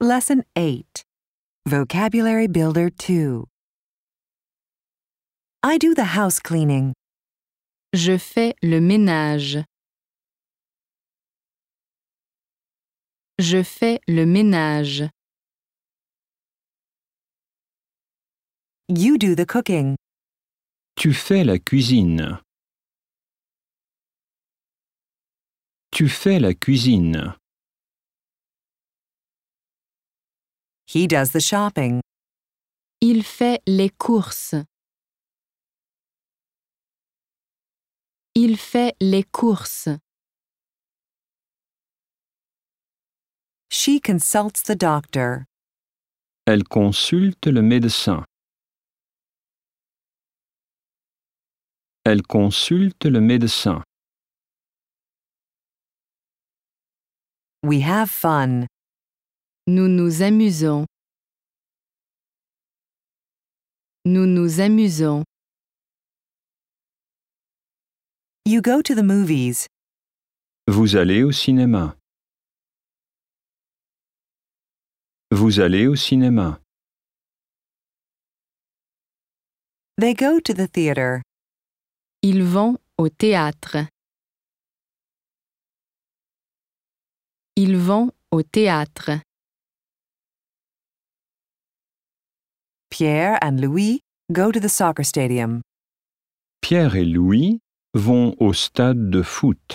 Lesson 8. Vocabulary Builder 2. I do the house cleaning. Je fais le ménage. Je fais le ménage. You do the cooking. Tu fais la cuisine. Tu fais la cuisine. He does the shopping. Il fait les courses. Il fait les courses. She consults the doctor. Elle consulte le médecin. Elle consulte le médecin. We have fun. Nous nous amusons. Nous nous amusons. You go to the movies. Vous allez au cinéma. Vous allez au cinéma. They go to the theater. Ils vont au théâtre. Ils vont au théâtre. Pierre and Louis go to the soccer stadium. Pierre et Louis vont au stade de foot.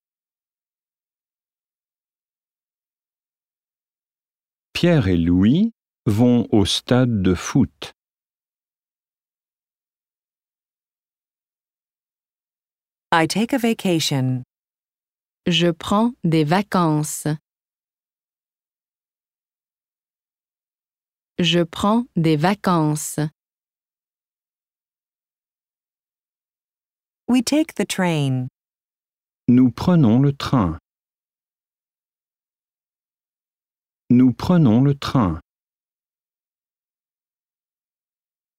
Pierre et Louis vont au stade de foot. I take a vacation. Je prends des vacances. Je prends des vacances. We take the train. Nous prenons le train. Nous prenons le train.